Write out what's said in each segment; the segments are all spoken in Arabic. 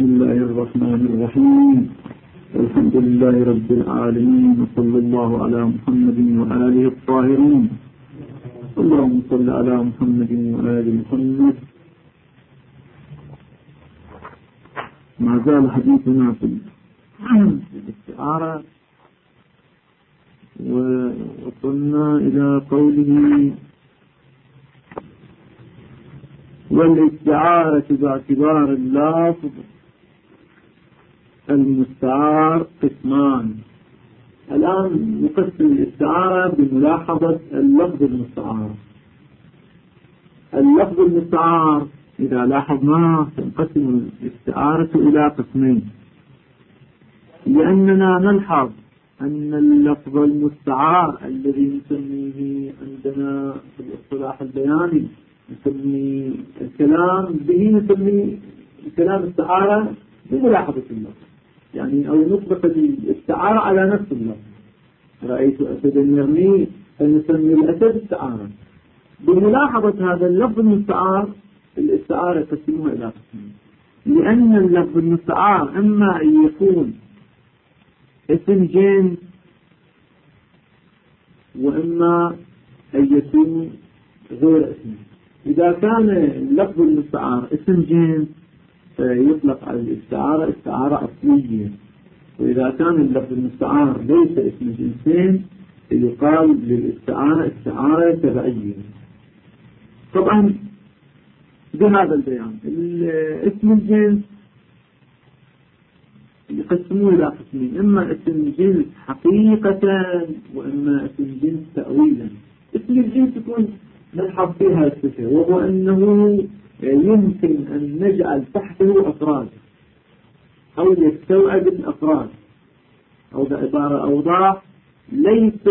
بسم الله الرحمن الرحيم. الحمد لله رب العالمين، وصلى الله على محمد وآله الطاهرين. اللهم صل على محمد وآل محمد. ما زال حديثنا في الاستعارة، ووصلنا إلى قوله: والاستعارة باعتبار اللفظ المستعار قسمان. الآن نقسم الاستعارة بملاحظة اللفظ المستعار. اللفظ المستعار إذا لاحظناه تنقسم الاستعارة إلى قسمين، لأننا نلحظ أن اللفظ المستعار الذي نسميه عندنا في الاصطلاح البياني نسمي الكلام به، نسمي الكلام استعارة بملاحظة اللفظ، يعني أو نطلق الاستعارة على نفس اللفظ. رأيت أسدا يرمي فنسمي الأسد استعارة بملاحظة هذا اللفظ المستعار. الاستعارة تقسمها إلى قسمين، لأن اللفظ المستعار إما أن يكون اسم جنس، وإما أن يكون غير اسم. إذا كان اللفظ المستعار اسم جنس يطلق على الاستعارة استعارة أصلية، وإذا كان اللفظ المستعار ليس اسم جنسين يقال للاستعارة استعارة تبعية. طبعا بهذا البيان اسم الجنس يقسموه إلى قسمين: إما اسم جنس حقيقة، وإما اسم جنس تأويلا. اسم الجنس يكون نلحظ فيها الصفة، وهو أنه يمكن أن نجعل تحته أفراد أو يستوعب الأفراد، أو بعبارة أوضح ليس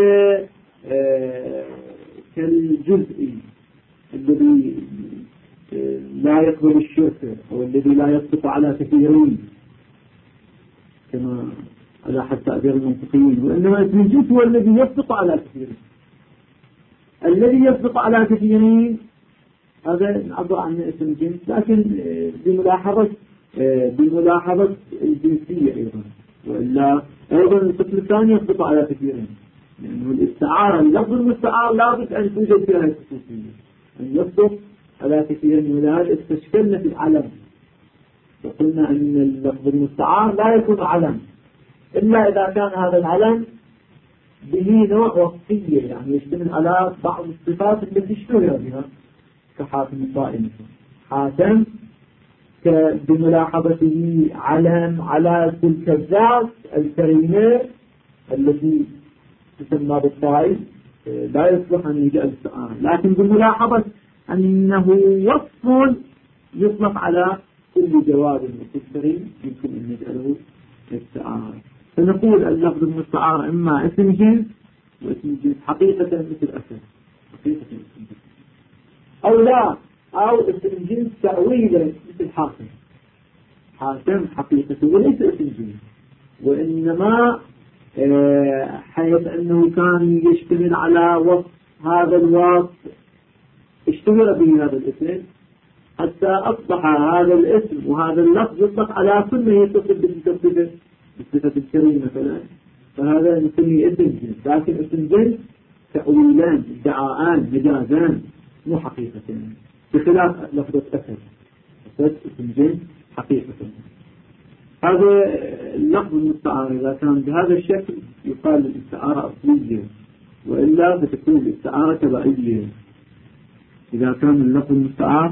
كالجزء الذي لا يقبل الشركة أو الذي لا يصدق على كثيرين كما على حد تعبير المنطقيين، وإنما اسم الجنس هو الذي يصدق على كثيرين. الذي يصدق على كثيرين هذا نعبر عنه اسم جنس، لكن بملاحظة الجنسية أيضا، وإلا أيضا القسم الثاني يصدق على كثيرين، لأنه الاستعارة اللفظ المستعار لابد أن توجد فيها الخصوصية، أن يصدق على كثيرين. ولهذا استشكلنا في العلم، وقلنا أن اللفظ المستعار لا يكون علم إلا إذا كان هذا العلم به نوع وصفية، يعني يشتمل على بعض الصفات التي اشتهر بها، كحاتم الطائي. حاتم بملاحظته علم على تلك الذات الكريمة التي تسمى بالطائي، لا يصلح أن يجعل استعارة، لكن بملاحظة أنه وصف يطلق على كل جواب مستقر يمكن أن نجعله استعارة. فنقول اللفظ المستعار إما اسم جنس، واسم جنس حقيقة مثل أسد حقيقة اسم جنس، أو لا، أو اسم جنس تأويلا مثل حاتم. حاتم حقيقة وليس اسم جنس، وإنما حيث أنه كان يشتمل على وصف، هذا الوصف اشتهر به هذا الاسم حتى أصبح هذا الاسم وهذا اللفظ يطلق على كل ما يتصل بالصفة الكريمة مثلا، فهذا نسميه اسم جنس. لكن اسم جنس تأويلان، ادعاءان، مجازان، مو حقيقتين، بخلاف لفظة أسد. أسد اسم جنس حقيقة. هذا اللفظ المستعار إذا كان بهذا الشكل يقال الاستعارة أصلية، وإلا فتكون الاستعارة تبعية. إذا كان اللفظ المستعار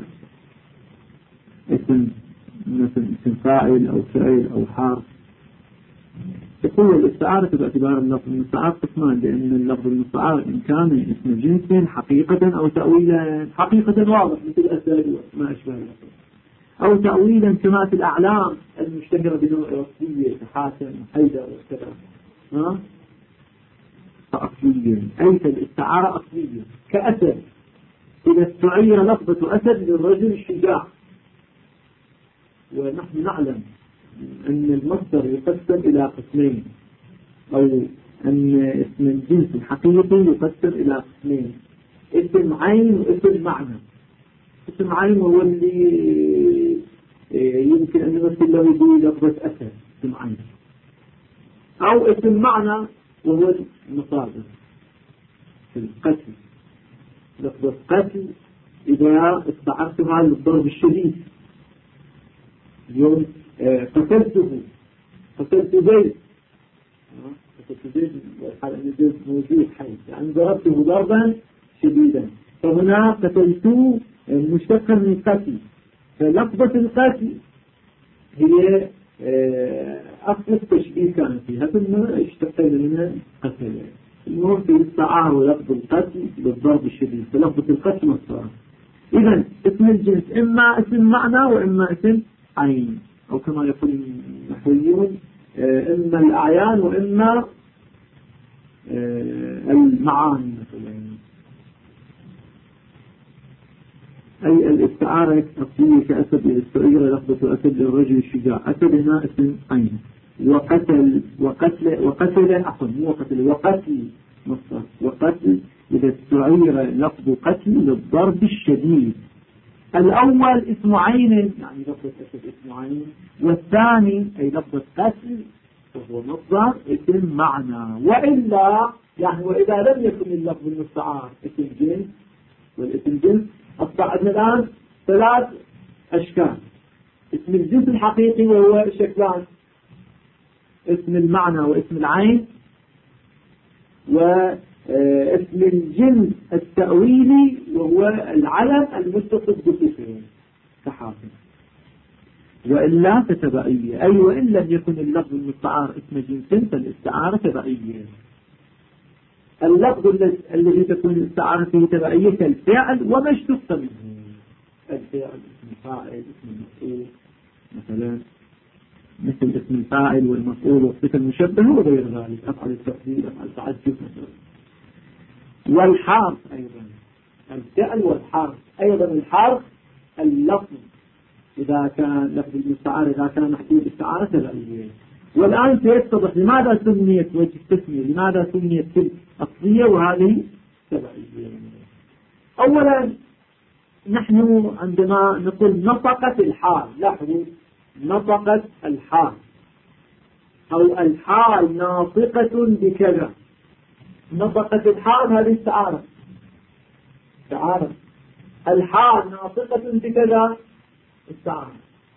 اسم مثل اسم فاعل أو فعل أو حرف، تكون الاستعارة باعتبار اللفظ المستعار قسمان، لأن اللفظ المستعار إن كان اسم جنس حقيقة أو تأويلا. حقيقة واضح مثل أسد وما أشبه اللفظ، أو تأويلا كما في الأعلام المشتهرة بنوع وصفية كحاتم وحيدر وكذا، فأصليا أي فالاستعارة أصلية كأسد. إذا استعير لفظة أسد للرجل الشجاع، ونحن نعلم أن المصدر يقسم إلى قسمين، أو أن اسم الجنس الحقيقي يقسم إلى قسمين: اسم عين واسم معنى. اسم عين هو اللي يمكن أن نمثل له بلفظة أثر اسم عين، أو اسم معنى وهو المصادر في القتل. لفظة قتل إذا استعرتها للضرب الشديد، اليوم قتلته، قتلت زيد، قتلت زيد والحال أن زيد موجود حي، يعني ضربته ضربا شديدا، فهنا قتلته مشتقا من قتل. فلفظة القتل هي أصل التشبيه كان فيها، ثم اشتقينا منها قتل. المهم في الاستعارة لفظ القتل بالضرب الشديد، فلفظة القتل مصدر. إذن اسم الجنس إما اسم معنى وإما اسم عين، أو كما يقول النحويون إما الأعيان وإما المعاني مثلا. أي الاستعارة أصلية كأسد الاستعير لفظة أسد للرجل الشجاع، أسد هنا اسم عين. وقتل عفوا مو وقتل، وقتل مصدر، وقتل إذا استعير لفظ قتل للضرب الشديد. الأول اسم عين يعني لفظة أسد اسم عين، والثاني أي لفظة قتل وهو مصدر اسم معنى. وإلا يعني وإذا لم يكن اللفظ المستعار اسم جنس، والاسم جنس أصبح عندنا الآن ثلاث أشكال: اسم الجنس الحقيقي وهو شكلان، اسم المعنى واسم العين، واسم الجنس التأويلي وهو العلم المتصف بصفه كحاكم. وإلا فتبعية، أي وإن لم يكن اللفظ المستعار اسم جنس فالاستعارة تبعية. اللفظ الذي تكون الاستعارة فيه تبعية كالفعل وما اشتق منه، الفعل اسم فاعل اسم مفعول مثلا، مثل اسم الفاعل والمفعول والصفة المشبهة وغير ذلك، أفعل التفضيل أفعل التعجب مثلا. والحرف أيضا، الفعل والحرف أيضا. الحرف اللفظ إذا كان لفظ المستعار إذا كان محدود استعارة تبعية. والآن سيتضح لماذا سميت وجه التسمية، لماذا سميت تلك أصلية وهذه تبعية. أولا نحن عندما نقول نطقت الحال، لاحظوا نطقت الحال أو الحال ناطقة بكذا، نطقت الحال هذه استعارة، استعارة. الحال ناطقة بكذا استعارة.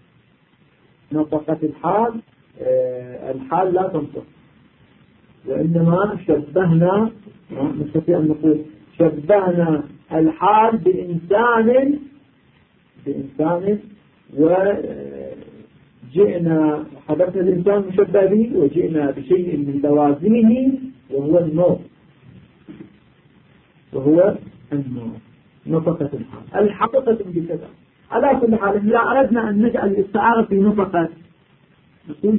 نطقت الحال، الحال لا تنطق، وإنما شبهنا، نستطيع أن نقول شبهنا الحال بإنسان وجئنا حدثنا الإنسان مشبه به وجئنا بشيء من لوازمه وهو النور، نطقت الحال الحقيقة بكذا. على كل حال إذا أردنا أن نجعل الاستعارة في نطقت نقول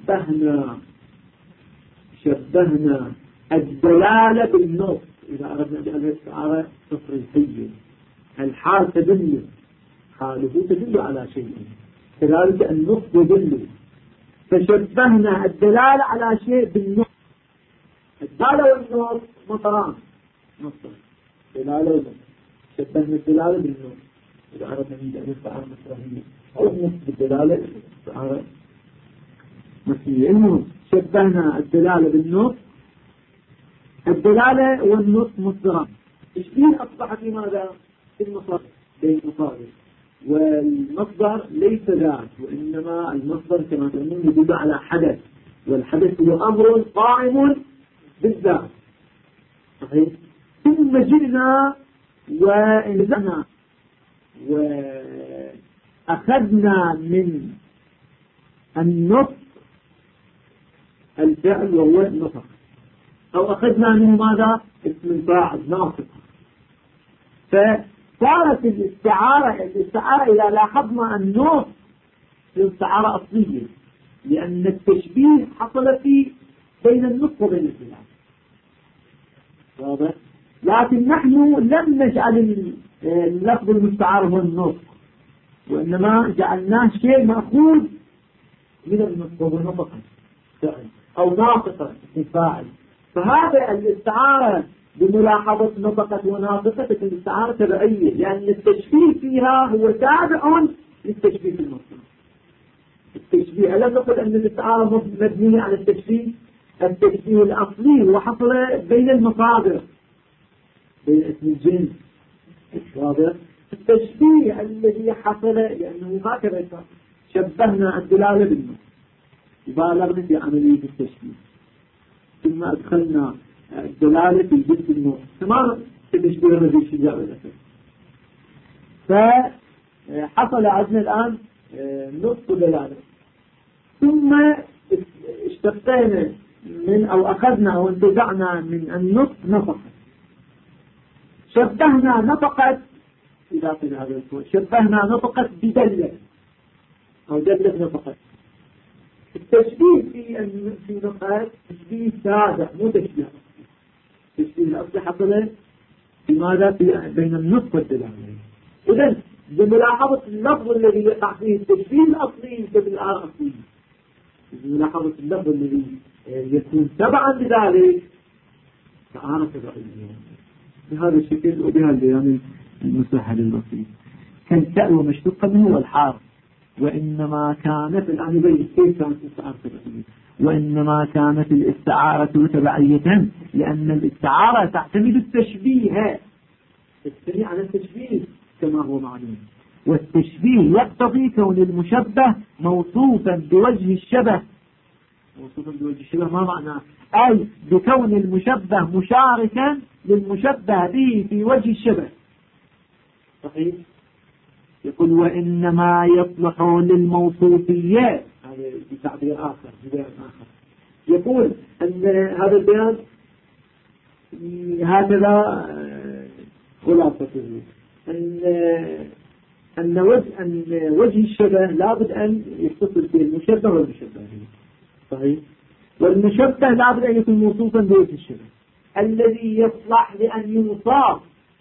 شبهنا الدلالة بالنطق. إذا أردنا أن نجعل الاستعارة تصريحية، الحال تدل، حاله تدل على شيء، كذلك النطق يدل، فشبهنا الدلالة على شيء بالنطق. الدلالة والنطق مطران، نطق دلالة والنطق، شبهنا الدلالة بالنطق. إذا أردنا أن نجعل الاستعارة مصريحية أو النطق بالدلالة الاستعارة مصريحية. المهم شبهنا الدلالة بالنطق، الدلالة والنطق مصدران. تشبيه أصبح في ماذا؟ في المصدر، بين المصادر، والمصدر ليس ذات، وإنما المصدر كما تقولون يدل على حدث، والحدث هو أمر قائم بالذات. صحيح؟ ثم جئنا وانزعنا وأخذنا من النطق الفعل وهو النطق، أو أخذنا منه ماذا؟ اسم الفاعل ناطق. فصارت الاستعارة إذا لاحظنا النطق الاستعارة أصلية، لأن التشبيه حصل في بين النطق وبين الفعل. واضح؟ لكن نحن لم نجعل اللفظ المستعار هو النطق، وإنما جعلناه شيء مأخوذ من النطق وهو نطقا أو ناطقا الفاعل. فهذا الاستعارة بملاحظة نطقة وناطقة تكون الاستعارة تبعية، لأن التشبيه فيها هو تابع للتشبيه في المصدر. التشبيه. ألم نقل أن الاستعارة مبنية على التشبيه الأصلي وحصل بين المصادر بين اسم الجنس واضح. التشبيه الذي حصل لأنه هكذا شبهنا الدلالة بالنص وبالغنا في عملية التشبيه ثم أدخلنا الدلالة في جنس النوع تماما التشبيه الذي الشجاع والأسد. فحصل عندنا الآن نصف دلالة ثم اشتقينا من أو أخذنا أو انتزعنا من النصف نفقة شبهنا نفقة إضافة هذا الكون شبهنا نفقة بدلة أو دلة نفقة. التشبيه في نفقة تشبيه سادة مو تشبيه التشبيه الأصلي حصل في ماذا بين النصف والدلالة. إذن بملاحظة اللفظ الذي يقع فيه التشبيه الأصلي كبالآن أصلي بملاحظة اللفظ الذي يكون تبعا لذلك تعارف الرأيين بهذا الشكل وبهذا البيان المسهل البسيط. كالتاء ومشتقة منه والحرف وإنما كانت الآن يبين كيف كانت الاستعارة تبعية وإنما كانت الاستعارة تبعية لأن الاستعارة تعتمد التشبيه تستمع على التشبيه كما هو معلوم والتشبيه يقتضي كون المشبه موصوفا بوجه الشبه. موصوفا بوجه الشبه ما معناه؟ أي بكون المشبه مشاركا للمشبه به في وجه الشبه. صحيح. يقول وإنما يصلح للموصوفيات هذا بتعبير آخر يقول أن هذا البيان هكذا خلاصته أن وجه الشبه لابد أن يتصل به المشبه والمشبه به. صحيح. والمشبه لابد أن يكون موصوفا بوجه الشبه الذي يصلح لأن يوصف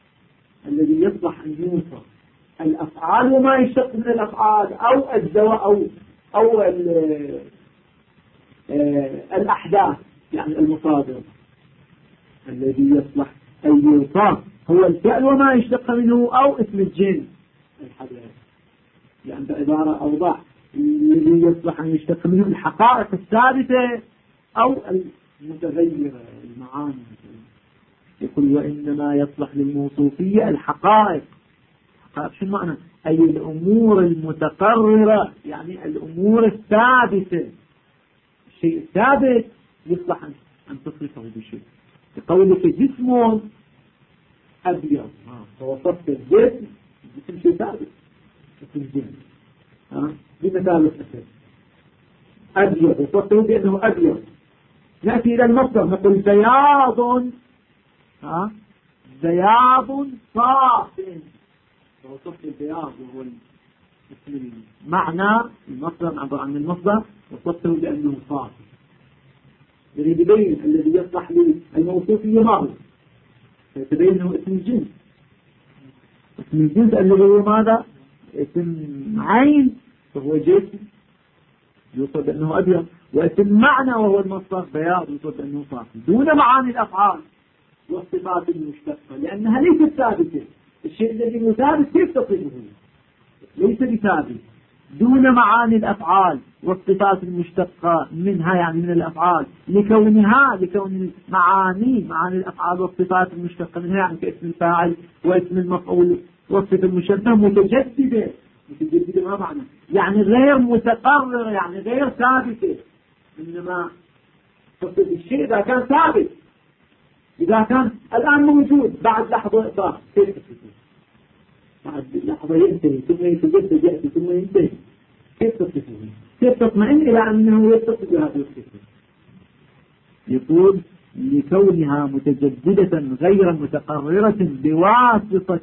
الأفعال وما يشتق من الأفعال أو الدواء أو الأحداث يعني المصادر. الذي يصلح أن يوصف هو الفعل وما يشتق منه أو اسم الجنس الحدث يعني بعبارة أوضح الذي يصلح أن يشتق منه الحقائق الثابتة أو المتغيرة المعاني. يقول وإنما يصلح للموصوفية الحقائق. شو معنى؟ أي الأمور المتقررة يعني الأمور الثابتة. الشيء الثابت يصلح أن تصرفه بشيء. بقولك جسم أبيض فوصفت الجسم شيء ثابت اسم الجسم بمثال الأسد أبيض وصفته بأنه أبيض. نأتي إلى المصدر نقول بياض بياض صاف وصفت البياض وهو اسم المعنى المصدر عبر عن المصدر وصفته بأنه صاف. يريد يبين الذي يصلح للموصوفية ما هو فيتبين أنه اسم الجنس. اسم الجنس الذي هو ماذا؟ اسم عين وهو جسم يوصف بأنه أبيض واسم معنى وهو المصدر بياض يوصف بأنه صاف دون معاني الأفعال والصفات المشتقة لأنها ليست ثابتة. الشيء الذي هو ثابت كيف تصفه؟ ليس بثابت دون معاني الأفعال والصفات المشتقة منها يعني من الأفعال لكون معاني الأفعال والصفات المشتقة منها يعني كاسم الفاعل واسم المفعول والصفة المشبهة متجددة ما معنى؟ يعني غير متقررة يعني غير ثابتة. إنما تصف الشيء إذا كان ثابت إذا كان الآن موجود بعد لحظة إطلاق كيف تصفه؟ بعد لحظة ينتهي ثم يتجدد يأتي ثم ينتهي كيف تصفه؟ كيف تطمئن إلى أنه يتصف بهذه الصفة؟ يقول لكونها متجددة غير متقررة بواسطة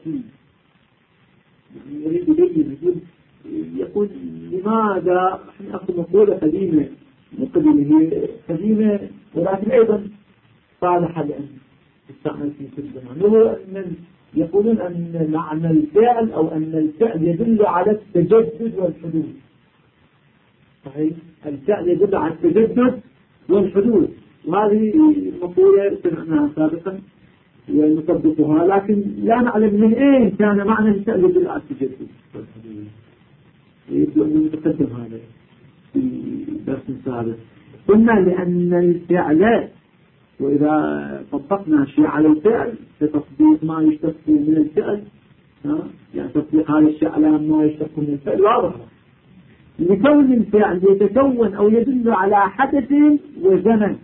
يعني يريد يبين يقول لماذا احنا أخذ مقولة قديمة مقدمة هي قديمة ولكن أيضا صالحة لأن تستعمل في كل زمان وهو أن يقولون أن معنى الفعل أو أن الفعل يدل على التجدد والحدوث. صحيح. الفعل يدل على التجدد والحدوث وهذه مقولة سمعناها سابقا ونطبقها لكن لا نعلم من أين كان معنى الفعل يدل على التجدد والحدوث. يبدو أن نتقدم هذا في درس سابق. قلنا لأن الفعل، وإذا طبقنا شيء على الفعل فتطبيق ما يشتق من الفعل، يعني تطبيق هذا الشيء على ما يشتق من الفعل واضح. لكون الفعل يتكون أو يدل على حدث وزمن.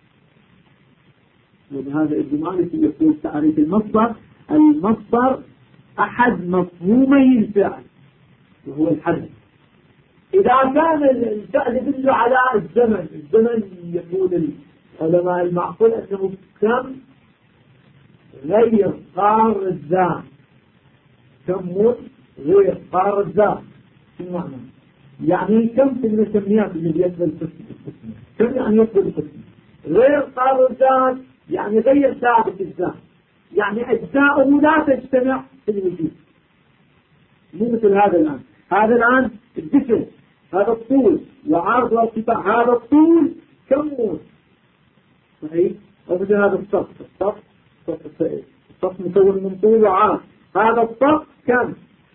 وبهذا ابن مالك يقول تعريف المصدر: المصدر أحد مفهومي الفعل وهو الحدث. إذا كان الفعل يدل على الزمن، الزمن يقول العلماء المعقول أنه كم غير قار الذات، كم غير قار الذات. شو معنى؟ يعني كم في المسميات اللي بيقبل القسم، كم يعني يقبل القسم غير قار الذات، يعني غير ثابت الذات، يعني أجزاؤه لا تجتمع في الوجود. مو مثل هذا الآن. هذا الآن الجسم، هذا الطول وعرض وارتفاع، هذا الطول كم مول صحيح؟ ومثل هذا السقف مكون من طول وعرض، هذا السقف كم؟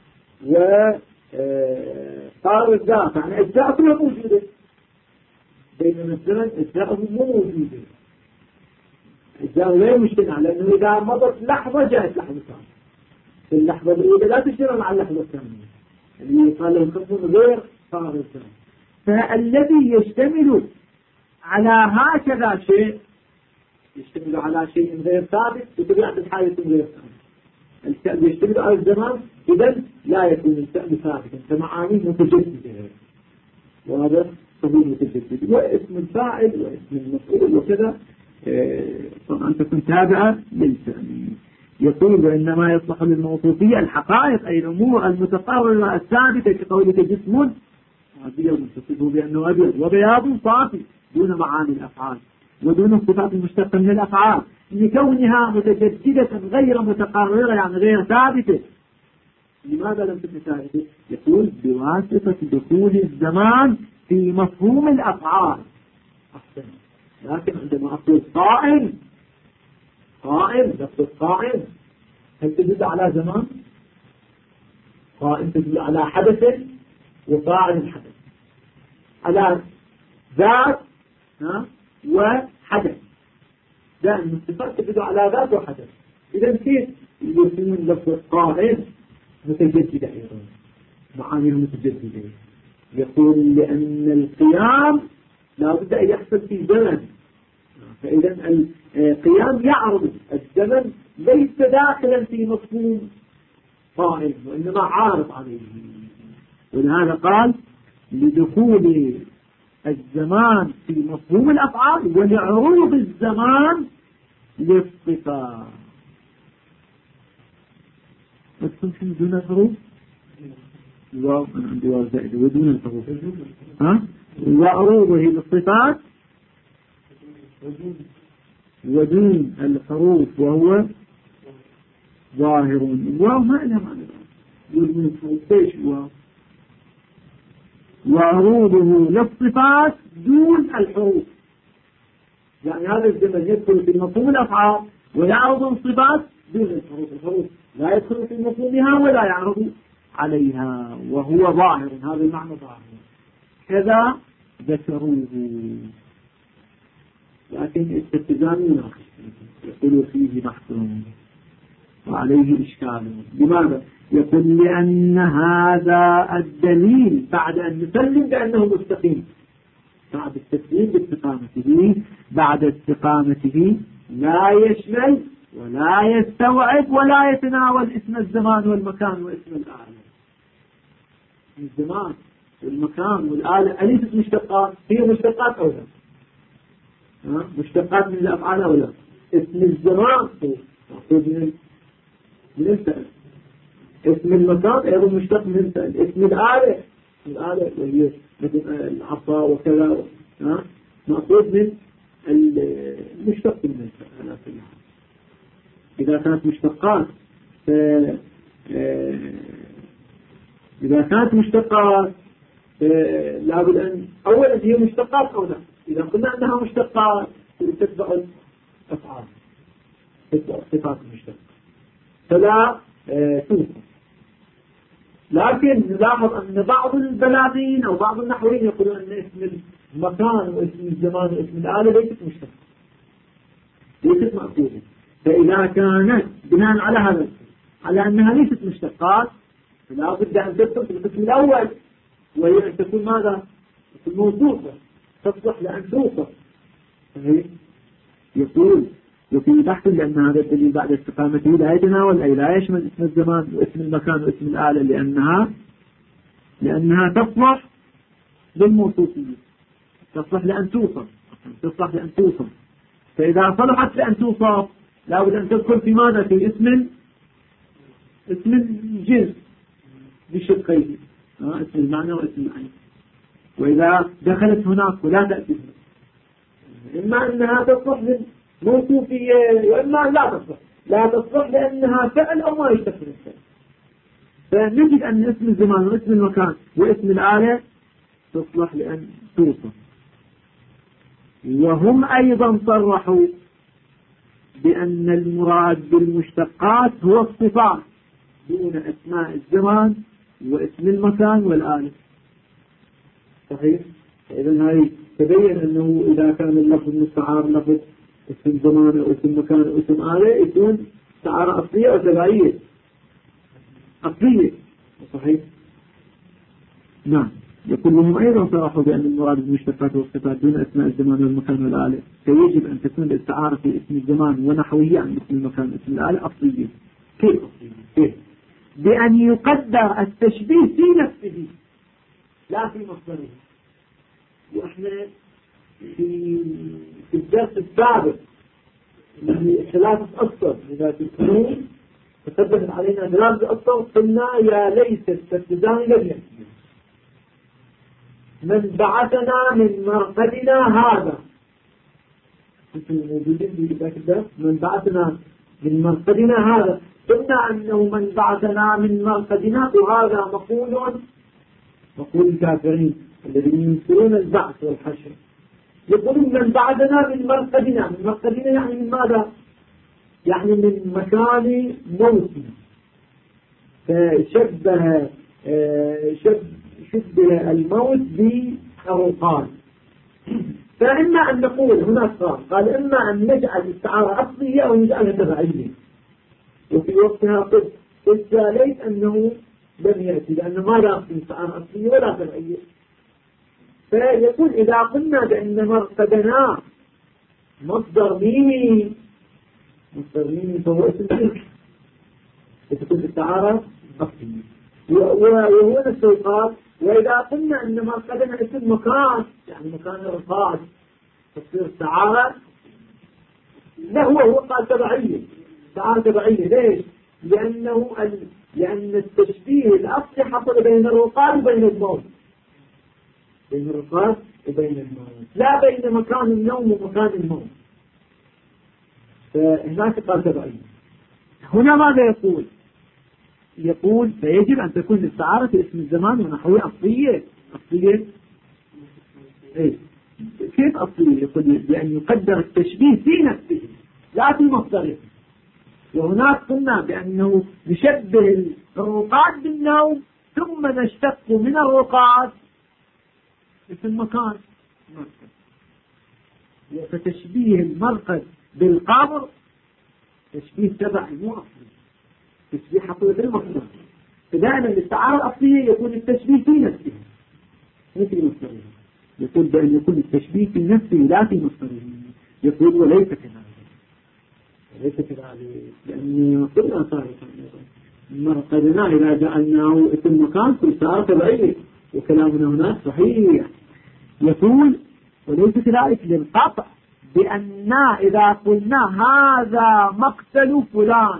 وقار الذات يعني أجزاء كلها موجودة، بينما الزمن أجزاءه مو موجودة، أجزاءه غير مجتمعة، لأنه إذا مضت لحظة جاءت لحظة ثانية، في اللحظة الأولى لا تجتمع مع اللحظة الثانية، اللي يقال له خصم غير قار الذات. فالذي يشتمل على هكذا شيء يشتمل على شيء غير ثابت بطبيعة الحال يكون غير ثابت. الفعل يشتمل على الزمان، إذن لا يكون الفعل ثابتا، فمعانيه متجددة، وهذا صدور متجدد. واسم الفاعل واسم المفعول وكذا طبعا تكون تابعة للفعل. يقول: وإنما يصلح للموصوفية الحقائق أي الأمور المتقررة الثابتة، كقولك جسم أبيض تصفه بأنه أبيض وبياض صافي، دون معاني الأفعال ودون الصفات المشتقة من الأفعال، لكونها متجددة غير متقررة يعني غير ثابتة. لماذا لم تكن ثابتة؟ يقول: بواسطة دخول الزمان في مفهوم الأفعال. أحسن. لكن عندما أقول قائم، لفظ قائم هل تدل على زمان؟ قائم تدل على حدث وفاعل الحدث، على ذات وحدث. دائما الصفات تدل على ذات وحدث. إذا كيف يكون لفظ قائم متجددة أيضا، معانيه متجددة؟ يقول: لأن القيام لا بد أن يحصل في زمن، فإذا القيام يعرض الزمن ليس داخلا في مفهوم قائم وإنما عارض عليه. ولهذا قال: لدخول الزمان في مفهوم الأفعال ولعروض الزمان للصفات. مكتوب دون الحروف، الواو أنا عندي واو زائدة ودون الحروف، وعروضه للصفات ودون الحروف وهو ظاهر. الواو ما لها معنى، ودون الحروف ايش الواو؟ وعروضه للصفات دون الحروف، يعني هذا الزمن يدخل في مفهوم الأفعال ويعرض الصفات دون الحروف، الحروف لا يدخل في مفهومها ولا يعرض عليها، وهو ظاهر. هذا المعنى ظاهر. كذا ذكروه، لكن استخدام يقول فيه بحث وعليه إشكال. لماذا؟ يقول: لأن هذا الدليل بعد أن نسلم بأنه مستقيم، بعد التسليم باستقامته، بعد استقامته لا يشمل ولا يستوعب ولا يتناول اسم الزمان والمكان واسم الآلة. الزمان والمكان والآلة أليست مشتقات؟ هي مشتقات أو لا؟ مشتقات من الأفعال أو لا؟ اسم الزمان مأخوذ من الفعل، اسم المكان أيضا مشتق من الفعل، اسم الآلة وهي مثل العصا وكذا مأخوذ من المشتق من الفعل. إذا كانت مشتقات إذا كانت مشتقات لابد أن أولا هي مشتقات أو لا. إذا قلنا أنها مشتقات تتبع الأفعال، تتبع صفات المشتقة فلا توصف. لكن نلاحظ أن بعض البلاغيين أو بعض النحويين يقولون أن اسم المكان واسم الزمان واسم الآلة ليست مشتقة، ليست مأخوذة. فإذا كانت بناء على هذا على أنها ليست مشتقات فلا بد أن تدخل في القسم الأول، وهي أن تكون ماذا؟ تكون موصوفة، تصلح لأن توصف. يقول وفي بحث لأن هذا الدليل بعد استقامته لا يتناول أي لا يشمل اسم الزمان واسم المكان واسم الآلة لأنها تصلح للموصوفية، تصلح لأن توصف. فإذا صلحت لأن توصف لا بد أن تدخل في ماذا؟ في اسم الجنس بشقين، اسم المعنى واسم العين. وإذا دخلت هناك ولا تأتي هنا، إما أنها تصلح للموصوفية وإما لا تصلح. لا تصلح لأنها فعل أو ما يشتغل الفعل. فنجد أن اسم الزمان واسم المكان واسم الآلة تصلح لأن توصف. وهم أيضا صرحوا بأن المراد بالمشتقات هو الصفات دون أسماء الزمان واسم المكان والآلة. صحيح؟ إذن هاي تبين أنه إذا كان اللفظ المستعار لفظ اسم زمان أو اسم مكان أو اسم آلة يكون استعارة أصلية أو تبعية أصلية. صحيح؟ نعم. يقول لهم أيضا صرحوا بأن المراد بالمشتقات والصفات دون أسماء الزمان والمكان والآلة، فيجب أن تكون الاستعارة في اسم الزمان ونحوه عن اسم المكان واسم الآلة أصلية. كيف أصلية؟ كيف؟ بأن يقدر التشبيه في نفسه لا في مصدره. وإحنا في الدرس السابق الذي ثلاثة أسطر إذا تذكرون تقدمت علينا ثلاثة أسطر قلنا يا ليت التبتدان لم يكن من بعثنا من مرقدنا هذا. انتم موجودين في ذاك الدرس؟ من بعثنا من مرقدنا هذا، قلنا أنه من بعثنا من مرقدنا وهذا مقول الكافرين الذين ينكرون البعث والحشر. يقولون من بعثنا من مرقدنا. من مرقدنا يعني من ماذا؟ يعني من مكان موتنا. فشبه شبه الموت بالرقاد. فإما أن نقول هناك قال إما أن نجعل استعارة أصلية أو نجعلها تبعية. وفي وقتها قلت ليت أنه لم يأتي لأنه ما لا أصل استعارة أصلية ولا تبعية. فيقول إذا قلنا بأن مرقدنا مصدر ميمي فهو اسم تلك تكون استعارة أصلية. وهو نفسه قال وإذا قلنا أن مرقدنا اسم مكان يعني مكان الرقاد تصير استعارة لا هو قال تبعية. استعارة تبعية. ليش؟ لأن التشبيه الأصلي حصل بين الرقاد وبين الموت. بين الرقاد وبين الموت لا بين مكان النوم ومكان الموت. فهناك قال تبعية. هنا ماذا يقول فيجب أن تكون الاستعارة في اسم الزمان ونحوه أصلية. إيه؟ كيف أصلية؟ يقول بأن يقدر التشبيه في نفسه لا في مصدره. وهناك قلنا بأنه نشبه الرقاد بالنوم ثم نشتق من الرقاد اسم المكان. فتشبيه المرقد بالقبر تشبيه تبعي مو أصلي، تشبيه حصل بالمصدر. فدائما الاستعارة الأصلية يكون التشبيه في نفسه مثل مصدره. يقول بأن يكون التشبيه في نفسه لا في مصدره. يقول وليس كذلك لأن قلنا صارتا مرقدنا إذا جعلناه اسم مكان كل صار تبعيه وكلامنا هناك صحيح. يقول وليس كذلك للقطع بأننا إذا قلنا هذا مقتل فلان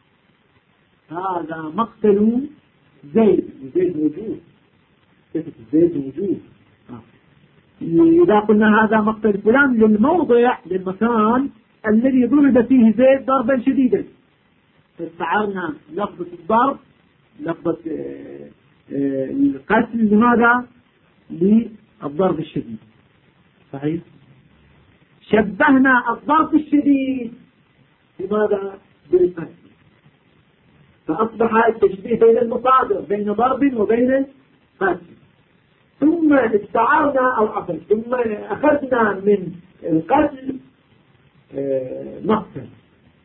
هذا مقتل زيد موجود زيد موجود. إذا قلنا هذا مقتل فلان للموضع للمكان الذي ضرب فيه زيد ضربا شديدا فاستعرنا لفظة الضرب لفظة القتل لماذا؟ للضرب الشديد. صحيح؟ شبهنا الضرب الشديد بماذا؟ بالقتل. فأصبح التشبيه بين المصادر بين ضرب وبين قتل. ثم استعارنا أو عفوا ثم أخذنا من القتل مقتل،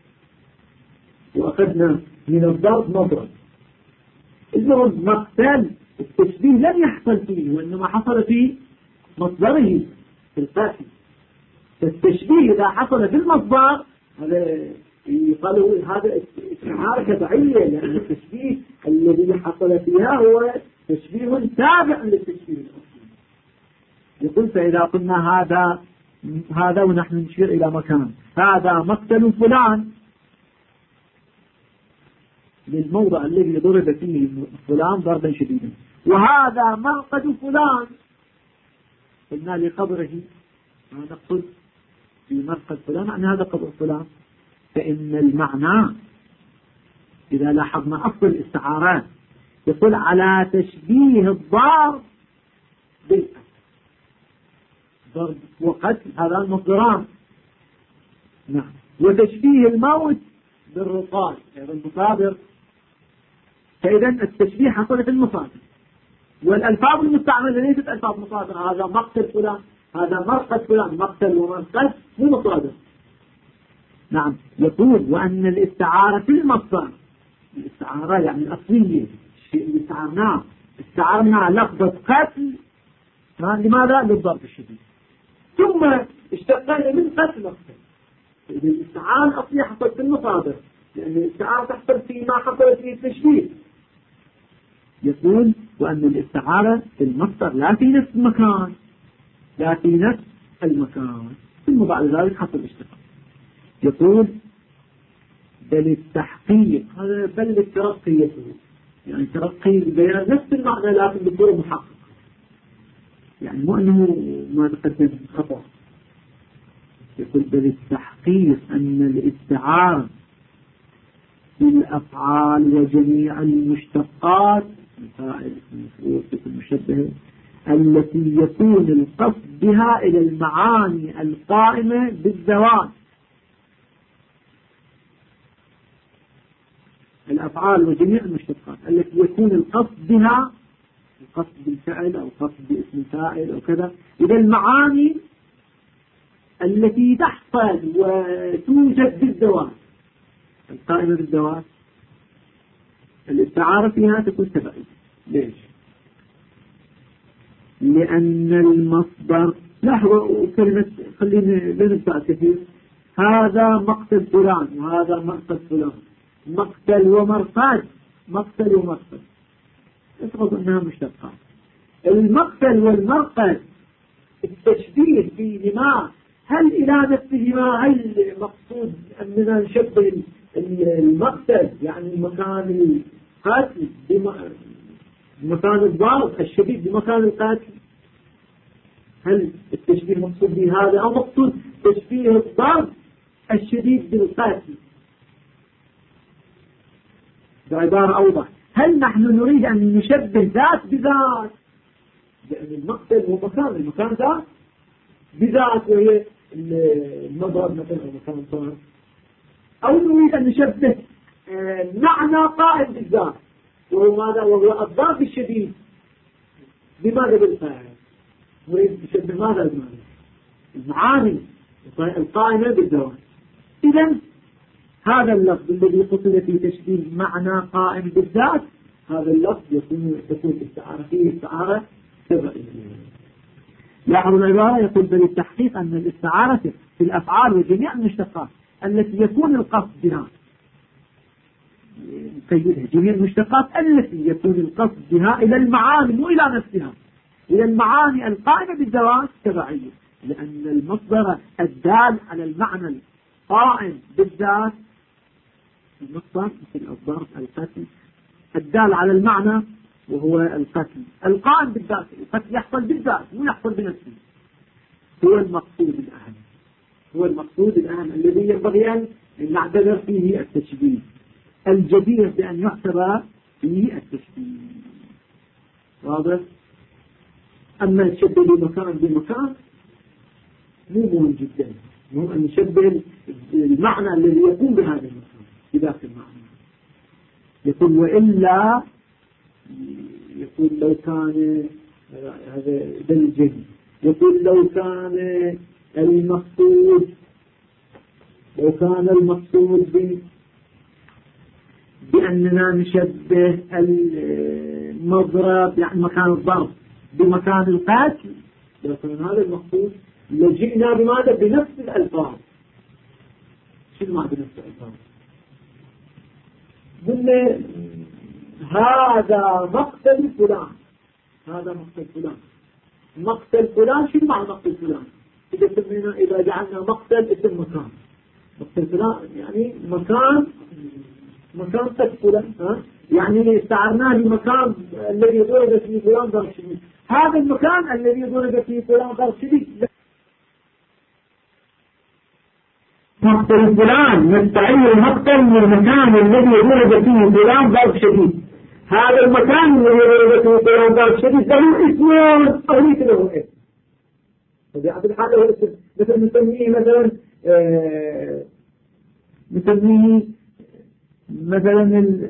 وأخذنا من الضرب مضرب. المهم مقتل التشبيه لم يحصل فيه، وإنما حصل في مصدره في القتل. فالتشبيه إذا حصل في المصدر هذا يقال هذا استعارة تبعية، لأن التشبيه الذي حصل فيها هو تشبيه تابع للتشبيه الأصلي. يقول فإذا قلنا هذا ونحن نشير إلى مكان، هذا مقتل فلان للموضع الذي ضرب فيه فلان ضربا شديدا، وهذا مرقد فلان قلنا لقبره، ما نقصد في مرقد فلان أن هذا قبر فلان. فإن المعنى إذا لاحظنا أصل الاستعارات يقول على تشبيه الضرب بالقتل، ضرب وقتل هذا المصدران. نعم. وتشبيه الموت بالرقاد هذا المصادر. فإذا التشبيه حصل في المصادر، والألفاظ المستعملة ليست ألفاظ مصادر. هذا مقتل فلان، هذا مرقد فلان، مقتل ومرقد مو مصادر. نعم. يقول وأن الاستعارة في المصدر، الاستعارة يعني الأصلية، الشيء اللي استعرنا لفظة قتل لماذا؟ للضرب الشديد، ثم اشتقنا من قتل مقتل. إذا الاستعارة الأصلية حصلت في المصادر، لأن الاستعارة تحصل فيما حصلت فيه التشبيه. يقول وأن الاستعارة في المصدر لا في نفس المكان، لا في نفس المكان، ثم بعد ذلك حصل اشتقاق. يقول بل التحقيق، هذا بل الترقي، يعني ترقي بيان نفس المعنى لكن بصورة محققة، يعني مو أنه ما تقدم خطأ. يقول بل التحقيق أن الاستعارة في الأفعال وجميع المشتقات الفاعل المفعول المشبه التي يكون القصد بها إلى المعاني القائمة بالذوات، الأفعال وجميع المشتقات التي يكون القصد بها، القصد بالفعل أو قصد باسم الفاعل أو كذا، إلى المعاني التي تحصل وتوجد بالذوات القائمة بالذوات. الاستعارة فيها تكون تبعية. ليش؟ لأن المصدر لحظة كلمة خلينا لا ننسى كثير، هذا مقتل فلان وهذا مقتل فلان، مقتل ومرقد، مقتل ومرقد افرض أنها مشتقات. المقتل والمرقد التشبيه فيهما هل إلى نفسهما، هل مقصود أننا نشبه المقتل يعني مكان القاتل بمكان الضرب الشديد بمكان القاتل؟ هل التشبيه مقصود بهذا أو مقصود تشبيه الضرب الشديد بالقاتل؟ بعبارة أوضح، هل نحن نريد أن نشبه ذات بذات، لأن المقتل هو مكان، المكان ذات بذات وهي المضرب مثلا أو مكان الضرب، أو نريد أن نشبه معنى قائم بالذات وهو ماذا؟ وهو الضرب الشديد. بماذا؟ بالفاعل. نريد نشبه ماذا؟ المعنى المعاني القائمة بالذوات. إذن هذا اللفظ الذي قصد في تشبيه معنى قائم بالذات، هذا اللفظ تكون استعارة فيه استعارة تبعية. لاحظوا العبارة، يقول بل التحقيق أن الاستعارة في الأفعال وجميع المشتقات التي يكون القصد بها، جميع المشتقات التي يكون القصد بها إلى المعاني مو إلى نفسها، إلى المعاني القائمة بالذوات تبعية، لأن المصدر الدال على المعنى القائم بالذات، المصدر مثل الضرب القتل الدال على المعنى وهو القتل القائم بالذات، القتل يحصل بالذات مو يحصل بنفسه، هو المقصود الأهم، هو المقصود الأهم الذي ينبغي أن نعتبر فيه التشبيه الجدير بأن يحسب فيه التشبيه. واضح؟ أما نشبه بمكان بمكان مو مهم جدا، مهم أن نشبه المعنى الذي يكون بهذا المكان بذات المعنى. يقول وإلا يقول لو كان هذا بالجن، يقول لو كان المقصود بأننا نشبه المضرب يعني مكان الضرب بمكان القتل، لو كان هذا المقصود لجئنا بماذا؟ بنفس الألفاظ. شنو معنى بنفس الألفاظ؟ قلنا هذا مقتل فلان، هذا مقتل فلان، مقتل فلان. شنو معنى مقتل فلان؟ إذا جعلنا مقتل اسم مكان، مقتل فلان يعني مكان قتل فلان، يعني استعرناه لمكان الذي ضرب فيه فلان ضرب شديد. هذا المكان الذي ضرب فيه فلان ضرب شديد مقتل فلان، نستعير المقتل من المكان الذي ضرب فيه فلان ضرب شديد. هذا المكان الذي ضرب فيه فلان ضرب شديد له اسم أو ليس له اسم. فبعض الحال له اسم، مثل نسميه مثلا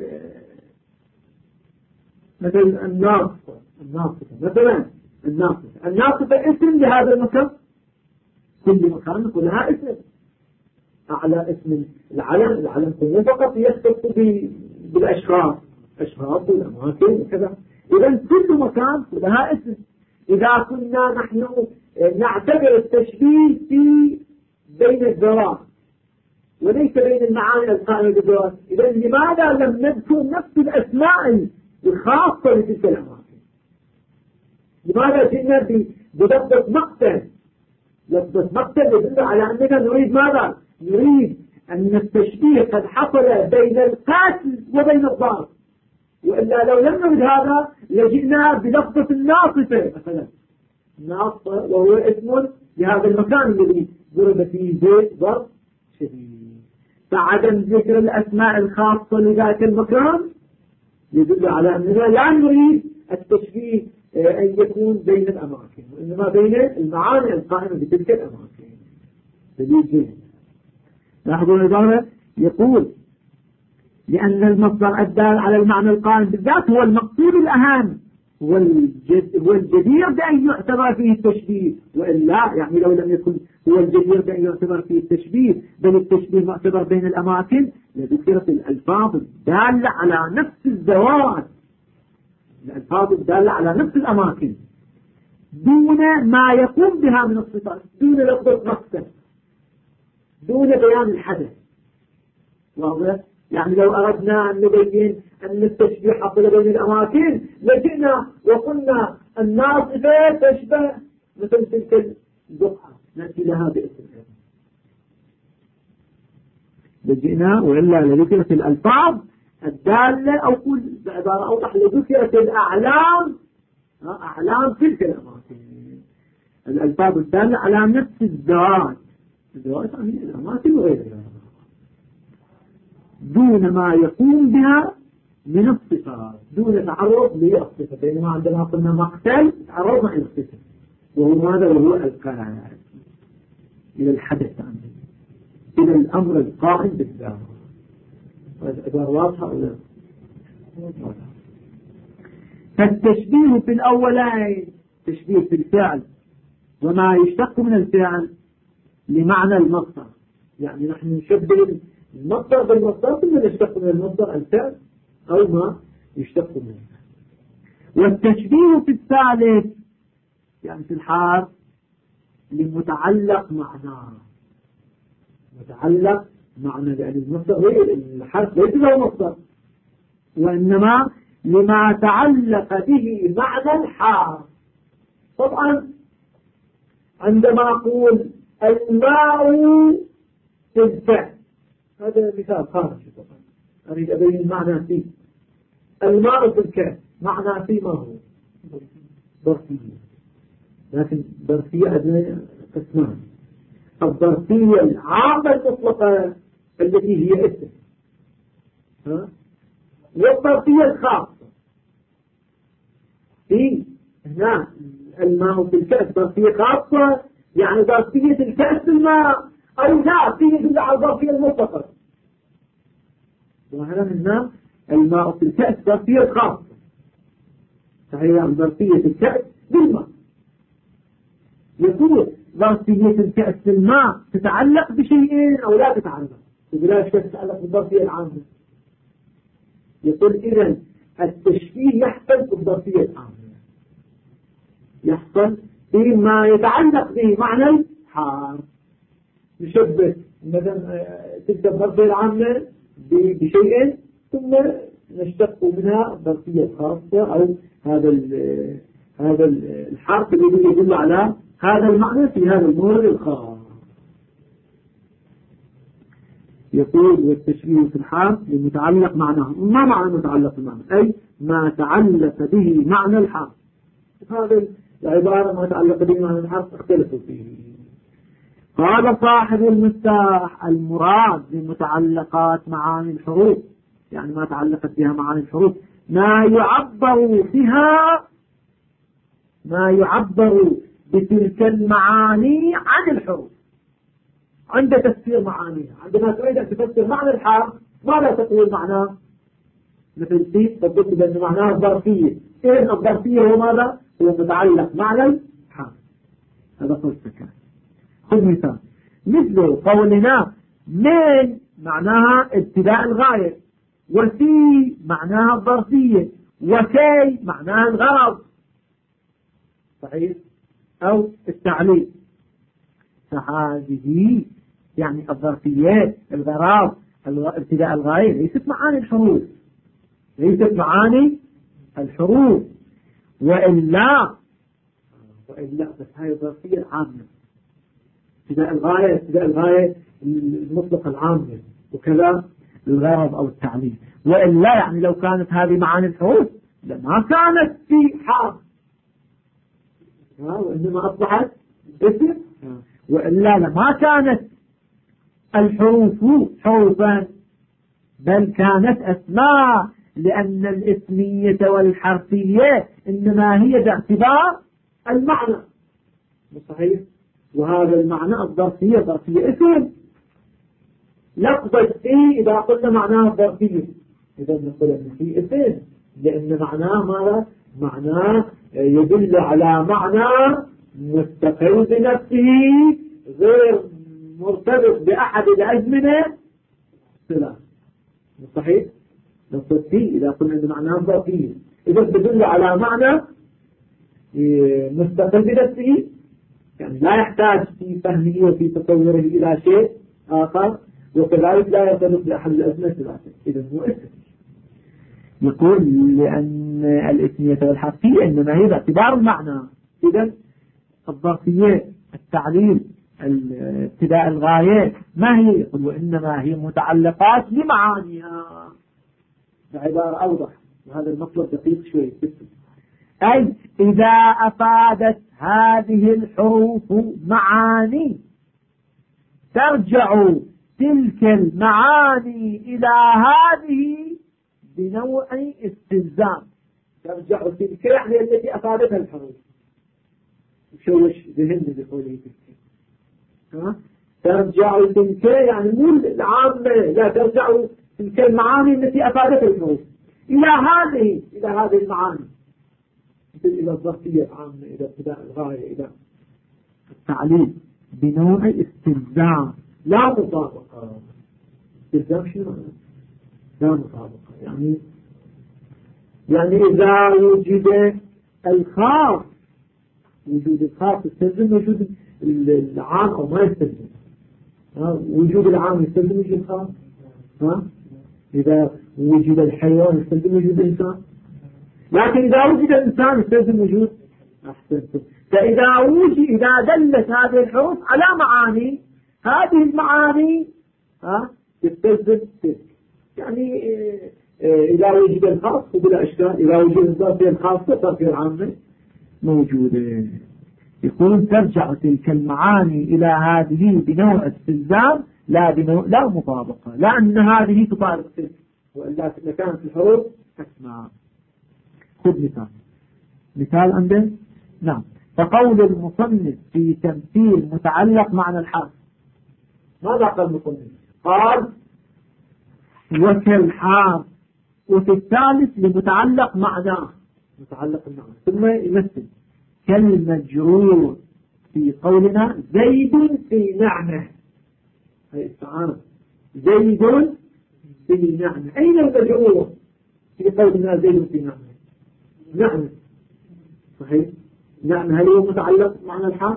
الناقصة اسم لهذا المكان. كل مكان لها اسم. أعلى اسم العلم كله فقط يختص بالأشخاص والأماكن وكذا. إذن كل مكان لها اسم. إذا كنا نحن نعتبر التشبيه بين الذوات وليس بين المعاني القائمة بالذوات، إذن لماذا لم نذكر نفس الأسماء الخاصة لتلك الأماكن؟ لماذا جئنا بلفظة مقتل؟ لفظة مقتل يدل على أننا نريد ماذا؟ نريد أن التشبيه قد حصل بين القاتل وبين الضارب، وإلا لو لم نريد هذا لجئنا بلفظة الناصفة مثلا، ناصفة وهو اسم لهذا المكان الذي ضرب فيه زيت ضرب شديد. فعدم ذكر الأسماء الخاصة لذاك المكان يدل على أننا لا نريد التشبيه أن يكون بين الأماكن، وإنما بين المعاني القائمة بتلك الأماكن. دليل لاحظوا العبارة، يقول لأن المصدر الدال على المعنى القائم بالذات هو المقصود الأهم والجدير بأن يعتبر فيه التشبيه، وإلا يعني لو لم يكن هو الجدير بأن يعتبر فيه التشبيه بل التشبيه معتبر بين الأماكن لذكرت الألفاظ الدالة على نفس الذوات، الألفاظ الدالة على نفس الأماكن دون ما يقوم بها من الصفات، دون لفظ مقصد، دون بيان الحدث. واضح؟ يعني لو أردنا أن نبين أن التشبيه حصل بين الأماكن لجئنا وقلنا الناصفة تشبه مثل تلك البقعة، نأتي لها باسم. لجئنا وإلا لذكرت الألفاظ الدالة أو قل بعبارة أوضح لذكرت الأعلام، أعلام تلك الأماكن، الألفاظ الدالة على نفس الذوات عن الأماكن وغيرها دون ما يقوم بها من الصفات، دون تعرض للصفة. بينما عندما قلنا مقتل تعرضنا إلى الصفة، وهو ماذا؟ وهو القائم إلى الحدث عنه، إلى الأمر القائم بالذات. هذا واضح ولا؟ فالتشبيه في الأولين تشبيه في الفعل وما يشتق من الفعل لمعنى المصدر، يعني نحن نشبه المصدر بالمصدر ثم نشتق من المصدر الفعل أو ما يشتق منه. والتشبيه في الثالث يعني في الحال لمتعلق معناه، متعلق معنى، لأن المصدر الحرف ليس له مصدر، وإنما لما تعلق به معنى الحال. طبعا عندما أقول الماء في الفعل، هذا مثال خارج طبعا أريد أبين معنى فيه. الماء في الكأس معنى فيه ما هو؟ ظرفية، لكن ظرفية عندنا قسمان، الظرفية العامة المطلقة التي هي اسم، والظرفية الخاصة. في هنا الماء في الكأس ظرفية خاصة، يعني ظرفية الكأس الماء، أو لا فيه يدل على الظرفية المطلقة. وهنا الماء في الكأس ظرفية خاصة، صحيح، ظرفية الكأس بالماء. يقول ظرفية الكأس بالماء تتعلق بشيئين أو لا تتعلق؟ بلا شك تتعلق بالظرفية العامة. يقول إذن التشبيه يحصل بالظرفية العامة، يحصل فيما يتعلق به معنى الحال. نشبه مثلا تلك الظرفية العامة بشيء ثم نشتق منها الظرفية الخاصة أو هذا الحرف الذي يدل على هذا المعنى في هذا المورد الخاص. يقول والتشبيه في الحرف المتعلق معناه. ما معنى متعلق بالمعنى؟ أي ما تعلق به معنى الحرف. هذا العبارة ما تعلق به معنى الحرف اختلفوا فيه. قال صاحب المفتاح المراد بمتعلقات معاني الحروف، يعني ما تعلقت بها معاني الحروف، ما يعبر بتلك المعاني عن الحروف عند تفسير معانيها. عندما تريد أن تفسر معنى الحرف ماذا تقول معناه؟ مثل سيد فقلت بأن معناه الظرفية. إذن الظرفية هو ماذا؟ هو متعلق معنى الحرف. هذا فلسفة. خذ مثال مثل قولنا من معناها ابتداء الغاية، وفي معناها الظرفية، وكي معناها الغرض، صحيح، أو التعليل. فهذه يعني الظرفيات، الغرض، ابتداء الغاية ليست معاني الحروف، ليست معاني الحروف. وإلا بس هاي الظرفية العامة، ابتداء الغاية المطلقة العامة، وكذا الغرض أو التعليل. وإلا يعني لو كانت هذه معاني الحروف لما كانت في حرف، وإنما أصبحت اسم. وإلا لما كانت الحروف حروفا بل كانت أسماء، لأن الاسمية والحرفية إنما هي باعتبار المعنى، صحيح. وهذا المعنى الظرفية ظرفية اسم، لفظة فيه إذا قلنا معناه الظرفية إذا نقول أن فيه اسم، لأن معناه ماذا؟ معناه يدل على معنى مستقل بنفسه غير مرتبط بأحد الأزمنة ثلاث، صحيح. لفظة فيه إذا قلنا أن معناه ظرفية إذا تدل على معنى مستقل بنفسه، يعني لا يحتاج في فهمه وفي تصوره إلى شيء آخر، وكذلك لا يرتبط بأحد الأزمنة ثلاثة، إذا هو اسم. يقول لأن الاسمية والحرفية إنما هي باعتبار المعنى. إذا الظرفية، التعليل، ابتداء الغاية ما هي؟ يقول وإنما هي متعلقات بمعانيها. بعبارة أوضح، وهذا المطلب دقيق شوي. أي إذا أفادت هذه الحروف معاني ترجع تلك المعاني إلى هذه بنوع استلزام. ترجع تلك يعني التي أفادتها الحروف، شوش ذهن بقوله تلك. ترجع تلك يعني مو العامة، لا، ترجع تلك المعاني التي أفادتها الحروف إلى هذه المعاني، إلى الظرفية العامة، إلى ابتداء الغاية، إلى التعليل بنوع استلزام لا مطابقة. استلزام شنو؟ لا مطابقة، يعني إذا وجد الخاص، وجود الخاص يستلزم وجود العام أو ما يستلزم. وجود العام يستلزم وجود الخاص. إذا وجد الحيوان يستلزم وجود الإنسان، لكن إذا وجد الإنسان يستلزم وجود. أحسنتم. إذا دلت هذه الحروف على معاني، هذه المعاني يستلزم تلك. يعني إذا وجد الخاص بلا إشكال، إذا وجد الظرفية الخاصة الظرفية العامة موجودة. يقول ترجع تلك المعاني إلى هذه بنوع استلزام لا مطابقة، لأن هذه تطابق تلك، وإلا كانت الحروف أسماء. خذ مثال عنده. نعم. فقول المصنف في تمثيل متعلق معنى الحرف، ماذا قال المصنف؟ قال وكالحرف وفي الثالث لمتعلق معناه، متعلق المعنى، ثم يمثل كالمجرور في قولنا زيد في نعمة. هي استعارة زيد في نعمة. أين المجرور في قولنا زيد في نعمة؟ نعمة صحيح. نعمة هل هو متعلق معنى الحال؟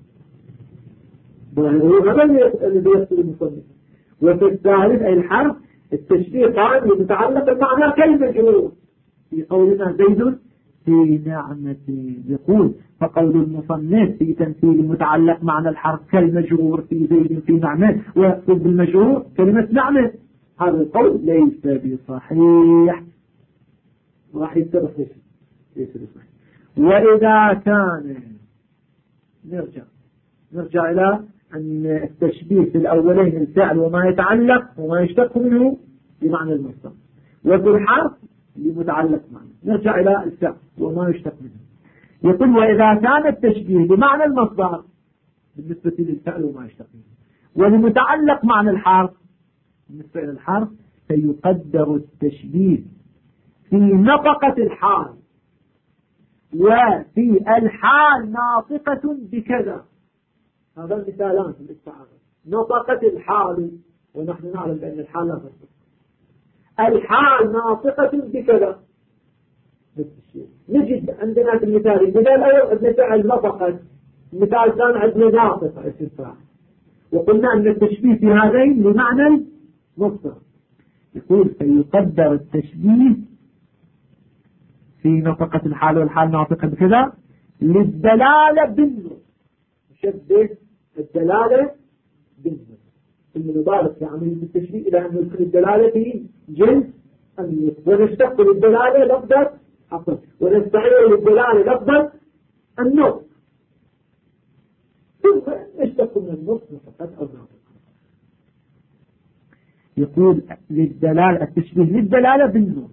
هو هذا الذي يقصد المصنف. وفي الثالث أي الحرف التشبيه قائم لمتعلق المعنى كالمجرور في قولنا زيد في نعمة. يقول فقول المصنف في تمثيل متعلق معنى الحرف كالمجرور في زيد في نعمة ويقصد بالمجرور كلمة نعمة، هذا القول ليس بصحيح، راح يتضح ليس بصحيح. وإذا كان نرجع إلى أن التشبيه في الأولين الفعل وما يتعلق وما يشتق منه بمعنى المصدر، وفي الحرف لمتعلق معنى. نرجع إلى الفعل وما يشتق منه. يقول وإذا كان التشبيه بمعنى المصدر بالنسبة للفعل وما يشتق منه، ولمتعلق معنى الحرف بالنسبة إلى الحرف فيقدر التشبيه في نطقة الحال وفي الحال ناطقة بكذا. هذا المثالان في الاستعارة. نطقة الحال، ونحن نعلم بأن الحال لا تنطق. الحال ناطقة بكذا. نجد عندنا في المثال الأول ابن فعل نطقت، المثال الثاني عندنا ناطقة اسم فاعل، وقلنا أن التشبيه في هذين لمعنى المصدر. يقول فيقدر التشبيه في نطقة الحال والحال ناطقة بكذا للدلالة بالنطق. شبه الدلالة بالنطق. المضارع يعني بالتشبيه إلى أن يدخل الدلالة في جنس النطق، ونشتق للدلالة لفظة عفوا ونستعير للدلالة لفظة النطق، ثم نشتق من النطق فقط أو نطق. يقول للدلالة التشبيه للدلالة بالنطق،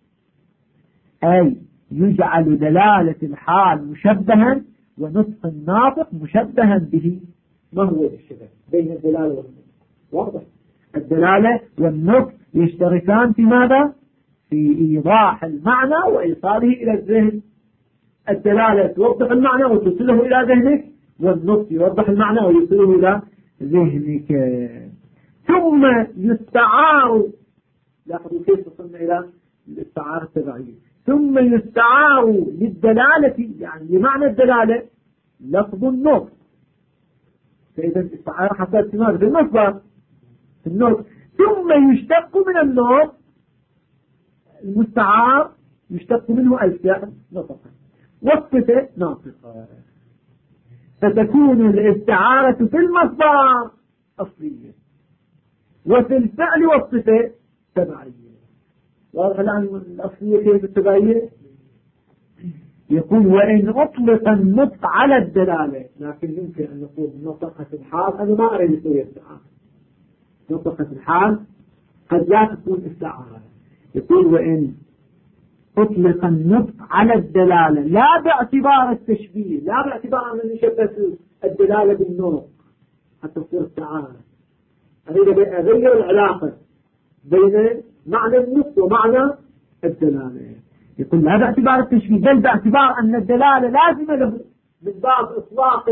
أي يجعل دلالة الحال مشبها ونطق الناطق مشبها به. ما هو الشبه بين الدلالة والنطق؟ واضح. الدلالة والنطق يشتركان في ماذا؟ في إيضاح المعنى وإيصاله إلى الذهن. الدلالة توضح المعنى وتصله إلى ذهنك، والنطق يوضح المعنى ويصله إلى ذهنك. ثم يستعار، لاحظوا كيف وصلنا إلى الاستعارة التبعية. ثم يستعار للدلالة يعني لمعنى الدلالة لفظ النطق. فإذا الاستعارة حصلت في ماذا؟ بالمصدر في النطق. ثم يشتق من النطق المستعار، يشتق منه الفعل نطقا والصفة ناطقة، فتكون الاستعارة في المصدر أصلية وفي الفعل والصفة تبعية. واضح الآن الأصلية كيف التبعية؟ يقول وإن أطلق النطق على الدلالة، لكن يمكن أن نقول نطقة الحال. أنا ما أريد أسوي استعارة. نطقة الحال قد لا تكون استعارة. يقول وإن أطلق النطق على الدلالة لا باعتبار التشبيه، لا باعتبار أن نشبه الدلالة بالنطق حتى تصير استعارة. أريد أغير العلاقة بين معنى النطق ومعنى الدلالة. يقول لا باعتبار التشبيه بل باعتبار أن الدلالة لازمة له من باب إطلاق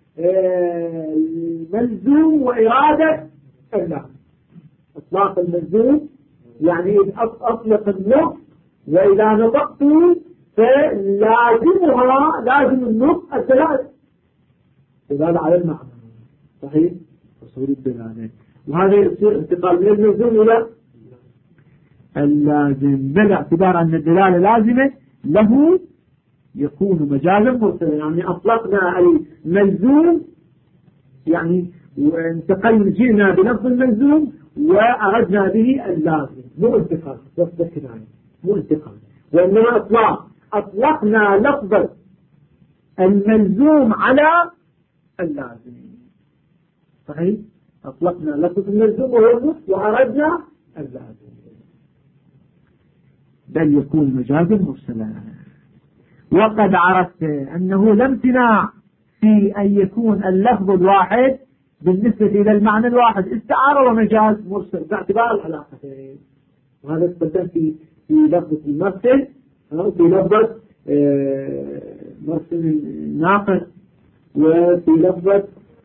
الملزوم وإرادة اللازم. إطلاق الملزوم يعني أطلق النطق وإذا نطقت فلازمها لازم النطق الدلالة، الدلالة على المعنى صحيح وصول الدلالة. وهذا يصير انتقال من الملزوم إلى اللازم بل اعتبار أن الدلالة لازمة له يكون مجازا مرسلا. يعني أطلقنا الملزوم يعني وانتقلنا جئنا بلفظ الملزوم وأردنا به اللازم، مو انتقال لفظ الكناية مو انتقال، وإنما إطلاق. أطلقنا لفظ الملزوم على اللازم صحيح. أطلقنا لفظ الملزوم وهو النص وأردنا اللازم، بل يكون مجازا مرسلا. وقد عرفت أنه لا امتناع في أن يكون اللفظ الواحد بالنسبة إلى المعنى الواحد استعارة ومجاز مرسل باعتبار العلاقتين، وهذا تقدم في في لفظة المرسل وفي لفظة مرسل الناقص وفي لفظة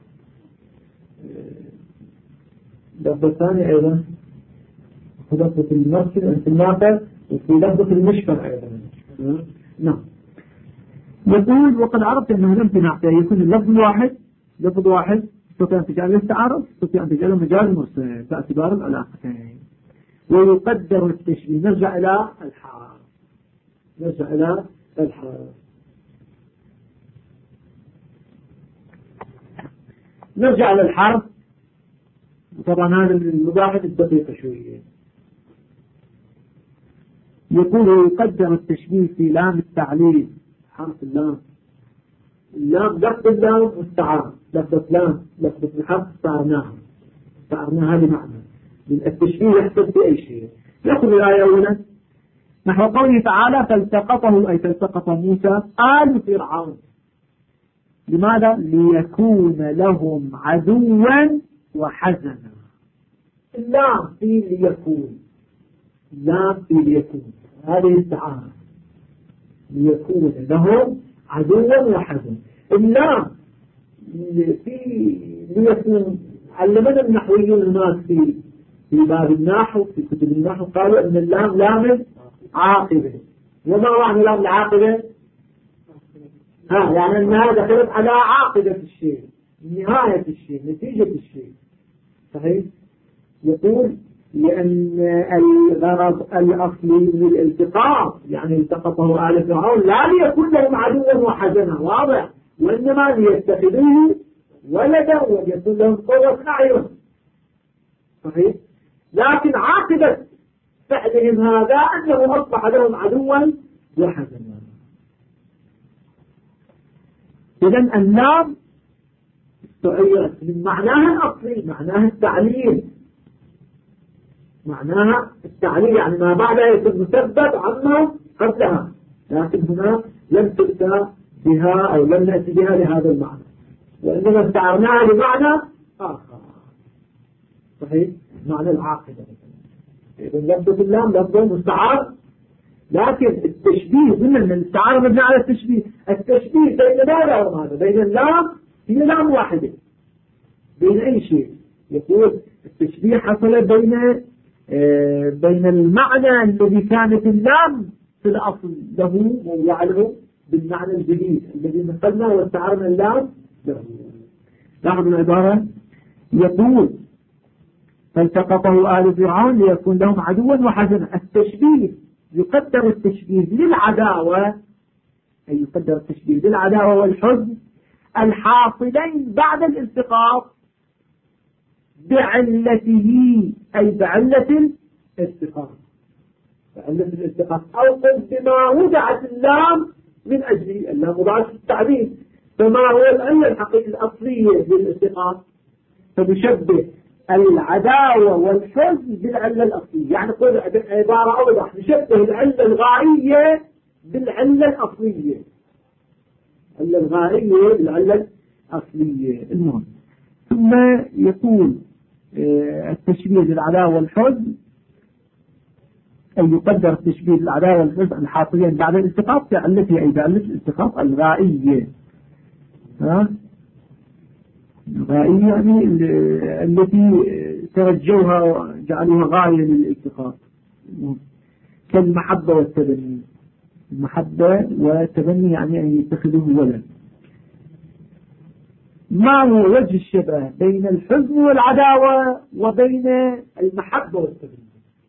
ثانية أيضا في لفظة المرسل الناقص وفي لفظة المشفر أيضا. نعم. يقول وقد عرفت أنه لم تنعطي يكون اللفظ الواحد لفظ واحد تستطيع أن تجعله استعارة تستطيع أن تجعله مجال مرسل باعتبار العلاقتين. ويقدر التشبيه. نرجع إلى الحرف نرجع إلى الحرف. طبعا هذا المباحث الدقيقة شوية. يقول ويقدر التشبيه في لام التعليل حرف اللام لفظ اللام مستعار لفظة لام لفظة الحرف استعرناها لمعنى. التشبيه يحصل في أي شيء. يأخذ الآية أولا نحو قوله تعالى فالتقطه أي فالتقط موسى آل فرعون. لماذا؟ ليكون لهم عدوا وحزنا. اللام في ليكون هذه استعارة ليكون لهم عدوا وحزنا. اللام في ليكون علمنا النحويون هناك في باب النحو في كتب النحو قالوا ان اللام لام عاقبة. وما معنى لام العاقبة؟ يعني انها دخلت على عاقبة الشيء نهاية الشيء نتيجة الشيء. صحيح. يقول لأن الغرض الأصلي من الالتقاط يعني التقطه آل فرعون لا ليكون لهم عدوا وحزنا واضح وإنما ليتخذوه ولدا وليكون لهم قوة أعين. صحيح. لكن عاقبة فعلهم هذا أنه أصبح لهم عدوا وحزنا. إذن اللام استعيرت من معناها الأصلي معناها التعليل يعني ما بعدها يكون مسبب عما قبلها. لكن هنا لم تؤتى بها أو لم نأتي بها لهذا المعنى وإنما استعرناها لمعنى آخر. صحيح. معنى العاقبة. إذن لفظة اللام لفظة مستعار لكن التشبيه ضمن الاستعارة مبني على التشبيه بين ماذا وماذا؟ بين اللام هي لام واحدة بين أي شيء. يقول التشبيه حصل بين المعنى الذي كانت اللام في الأصل له ويعلم بالمعنى الجديد الذي نقلنا واستعارنا اللام له. لاحظوا العبارة. يقول فالتقطه آل فرعون ليكون لهم عدوا وحزنا. التشبيه يقدر التشبيه للعداوة أي يقدر التشبيه للعداوة والحزن الحاصلين بعد الالتقاط بعلته أي بعلة الالتقاط أو قد بما وضعت اللام من أجل اللام وضعت في التعبير. فما هو العلة الحقيقية الأصلية للالتقاط؟ فنشبه العداوة والحزن بالعلة الأصلية. يعني قول عبارة أوضح نشبه العلة الغائية بالعلة الأصلية الغائية بالعلة الأصلية. المهم ثم يقول التشبيه للعداوة والحزن أي يقدر التشبيه للعداوة والحزن الحاصلين بعد الالتقاط بعلته أي بعلة الالتقاط الغائية. الغائية يعني التي ترجوها وجعلوها غاية للالتقاط كالمحبة والتبني. المحبة والتبني يعني أن يتخذوه ولد. ما هو وجه الشبه بين الحزن والعداوة وبين المحبة والتبني؟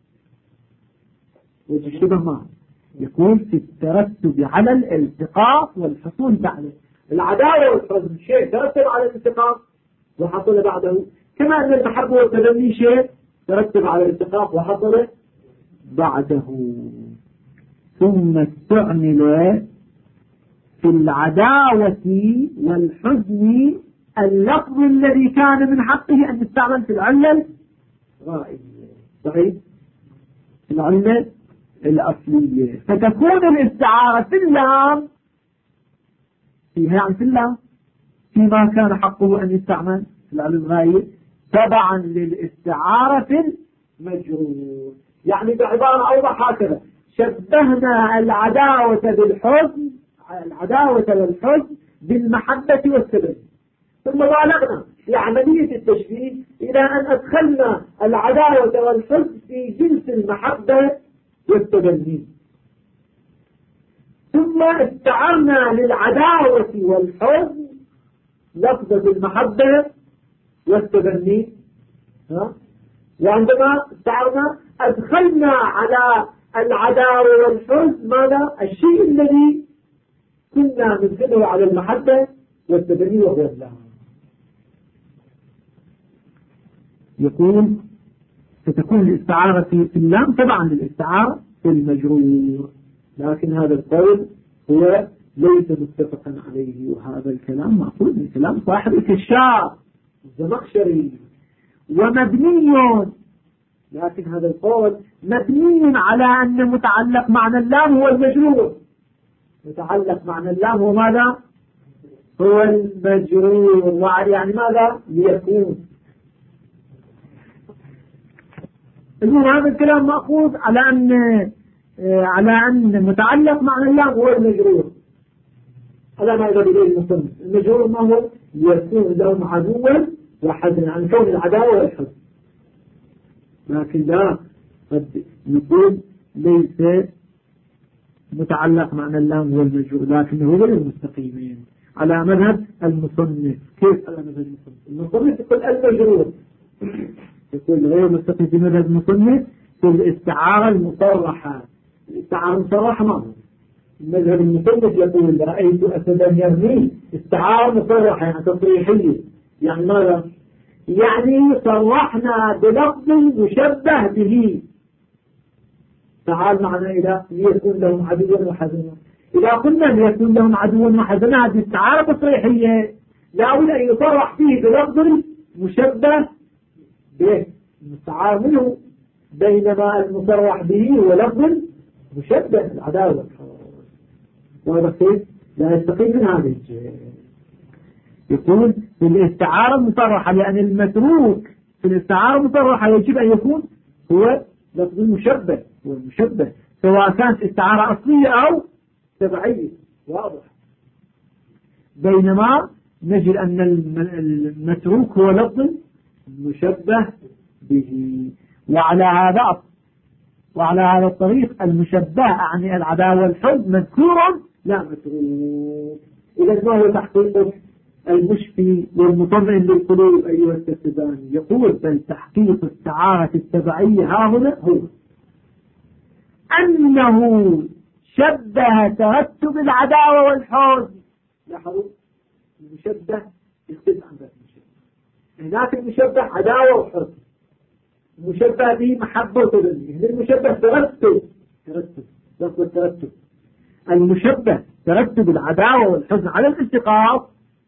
وجه الشبه ما يكون في الترتب على الالتقاط والحصول بعده. العداوة والحزن شيء ترتب على الالتقاط وحصل بعده كما أن المحبة والتبني شيء ترتب على الالتقاط وحصل بعده. ثم استعمل في العداوة والحزن اللفظ الذي كان من حقه أن يستعمل في العلة الغائية. صحيح. في العلة الأصلية فتكون الاستعارة في اللام فيها يعني في اللام فيما كان حقه أن يستعمل في العلة الغائية تبعا للاستعارة في المجرور. يعني بعبارة أوضح هكذا شبهنا العداوة بالحزن، العداوة والحزن بالمحبة والتبني، ثم بالغنا في عملية التشبيه إلى أن أدخلنا العداوة والحزن في جنس المحبة والتبني، ثم استعرنا للعداوة والحزن لفظة المحبة والتبني، وعندما استعرنا أدخلنا على العداوة والحزن ماذا؟ الشيء الذي كنا ندخله على المحبة والتبني وهو الله. يقول ستكون الاستعارة في اللام طبعا للاستعارة في المجرور، لكن هذا القول هو ليس متفقا عليه، وهذا الكلام مأخوذ من كلام صاحب الكشاف الزمخشري ومبني، لكن هذا القول مبني على أن متعلق معنى اللام هو المجرور، متعلق معنى اللام هو ماذا؟ هو المجرور، يعني ماذا؟ ليكون. هذا الكلام مأخوذ على أن متعلق معنى اللام هو المجرور، على ما يذهب إليه المصنف. المجرور ما هو؟ يكون لهم عدوا وحزنا، عن كون العداوة والحزن، لكن لا قد يقول ليس متعلق معنى اللام هو المجرور، لكنه هو المستقيمين على مذهب المصنف. كيف على مذهب المصنف؟ المصنف يقول المجرور، يقول غير مستقيم في مذهب المصنف في الاستعارة المصرحة. الاستعارة المصرحة ما هو؟ المذهب المصنف يقول رأيت أسدا يرمي، استعارة مصرحة يعني تصريحية، يعني ماذا؟ يعني صرحنا بلفظ مشبه به. تعال معنا إلى ليكون لهم عدوا وحزنا، إذا قلنا ليكون لهم عدوا وحزنا هذه استعارة تصريحية، لا بد أن يصرح فيه بلفظ مشبه به المستعار منه، بينما المصرح به هو لفظ مشبه العداوة، وهذا كيف لا يستقيم من هذه الجهة. يقول في الاستعارة المصرحة، لأن المتروك في الاستعارة المصرحة يجب أن يكون هو لفظ المشبه، هو المشبه، سواء كانت استعارة أصلية أو تبعية، واضح. بينما نجد أن المتروك هو لفظ مشبه به، وعلى هذا الطريق المشبه يعني العداوة والحزن مذكور لا متروك. إذا ما هو تحقيق المشفي والمطمئن للقلوب أيها الكتبان؟ يقول بل تحقيق استعارة التبعية ها هنا هو أنه شبه ترتب العداوة والحزن. لاحظوا المشبه يختلف عن ذلك المشبه، هناك المشبه عداوة وحزن، المشبه به محبة وتبني، هنا المشبه ترتب لفظ الترتب، المشبه ترتب العداوة والحزن على الالتقاط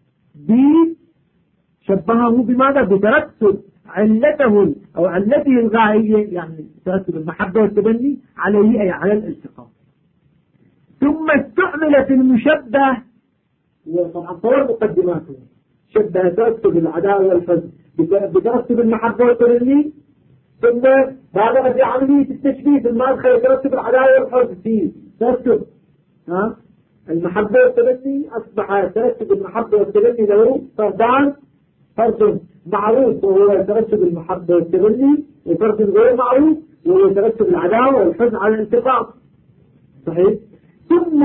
شبهه بماذا؟ بترتب علته أو علته الغائية، يعني ترتب المحبة والتبني عليه أي على الالتقاط. ثم استعمل في المشبه، وطبعا طول مقدماته شبه ترتب العداوة والحزن بترتب المحبة والتبني، ثم بالغ في عملية التشبيه ثم أدخل ترتب العداوة والحزن في ترتب المحبة والتبني، أصبح ترتب المحبة والتبني له فردان، فرد معروف وهو ترتب المحبة والتبني، وفرد غير معروف وهو ترتب العداوة والحزن على الانتقام. صحيح. ثم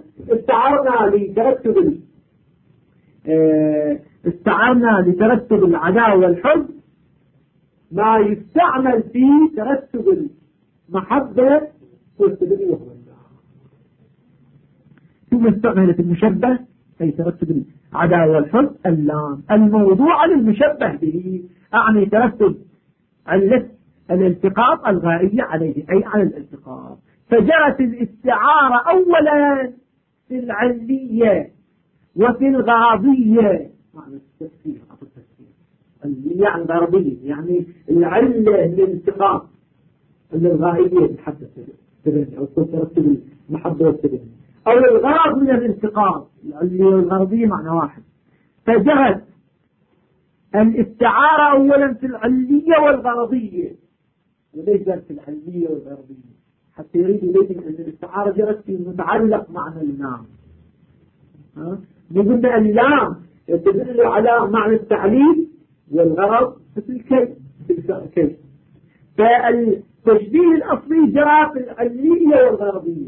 استعرنا لترتب العداوة والحزن ما يستعمل في ترتب المحبة والتبني وهو الله. ثم استعمل في المشبه أي ترتب العداوة والحزن اللام الموضوع للمشبه به، أعني ترتب علة الالتقاط الغائية عليه أي على الالتقاط. فجرت الاستعارة أولا في العلية وفي الغاضية، معنى التفسير يعني الغربية، يعني العلة للالتقاط الغائية المحبة والتبني أو ترتب المحبة والتبني، أو الغرض من الالتقاط العلية والغربية معنى واحد. فجرت الاستعارة أولا في العلية والغرضية، وليس في العلية والغربية. حتى يريد إليكم أن الاستعارة جرت في متعلق معنى اللام. نقول اللام تدل على معنى التعليل والغرض مثل كيف. فالتشبيه الأصلي جرى في العلية والغرضية،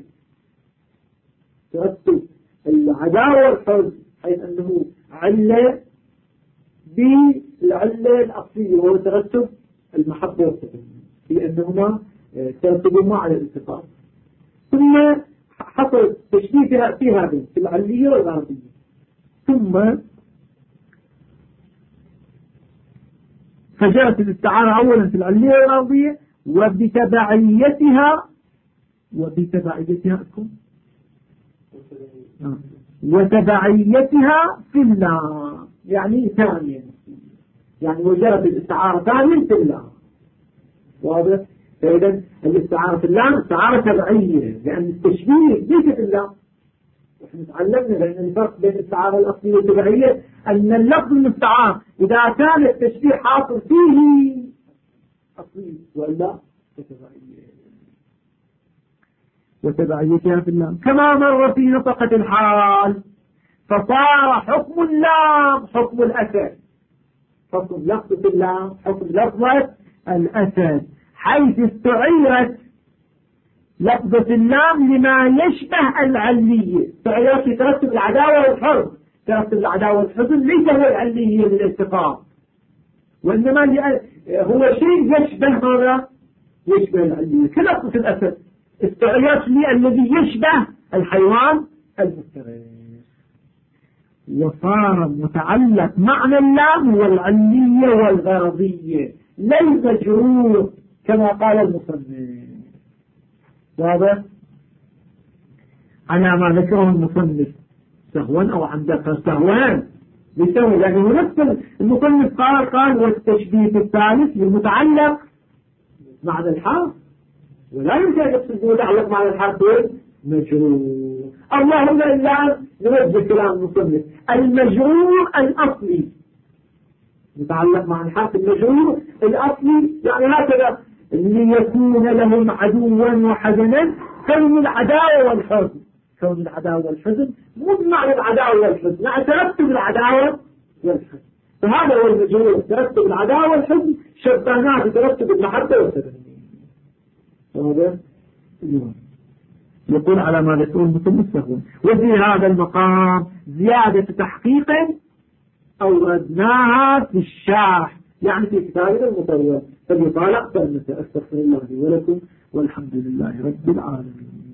ترتب العداوة والحزن حيث أنه علة بالعلة الأصلية وهو ترتب المحبة والتفهم لأنهما ترتبهما على الاتفاق. ثم حصل تشبيه في هذه في العلية والغرضية، ثم فجاءت الاستعارة أولا في العلية والغرضية وتبعيتها في اللام، يعني ثانيا، يعني وجدت الاستعارة ثانيا في اللام. واضح؟ فإذا الاستعارة في اللام استعارة تبعية لأن التشبيه ليس في اللام. نحن تعلمنا بأن الفرق بين الاستعارة الأصلية والتبعية أن اللفظ المستعار إذا كان التشبيه حاصل فيه أصلي وإلا وتبعيتها في اللام، كما مر في نطقة الحال فصار حكم اللام حكم الأسد، حكم لفظة اللام حكم لفظة الأسد، حيث استعيرت لفظة اللام لما يشبه العلية. استعيرت ترتب العداوة والحزن، ترتب العداوة والحزن ليس هو العلية للاتفاق، وإنما هو شيء يشبه ماذا؟ يشبه العلية كلفظة الأسد، استعيرت لي الذي يشبه الحيوان المفترس، وصار متعلق معنى اللام والعلية والغرضية لا المجرور كما قال المصنف. واضح؟ على ما ذكره المصنف سهوا أو عند سهوان بسهو، لأنه نفس المصنف قال والتشبيه الثالث للمتعلق معنى الحرف، ولا يمكن أن يقصد متعلق معنى الحرف مجرور. اللهم إلا نوجه كلام المصنف المجرور الأصلي، متعلق مع الحرف المجرور الأصلي، يعني هكذا ليكون لهم عدوا وحزنا، كون العداوة والحزن، كون العداوة والحزن مو بمعنى العداوة والحزن، لا ترتب العداوة والحزن، فهذا هو المجرور، ترتب العداوة والحزن شبهناه بترتب المحبة والتبني. هذا يقول على ما يقول متمسكون. وفي هذا المقام زيادة تحقيق أوردناها في الشرح، يعني في كتابنا المطول، فليطالع فلنسى. أستغفر الله لي ولكم والحمد لله رب العالمين.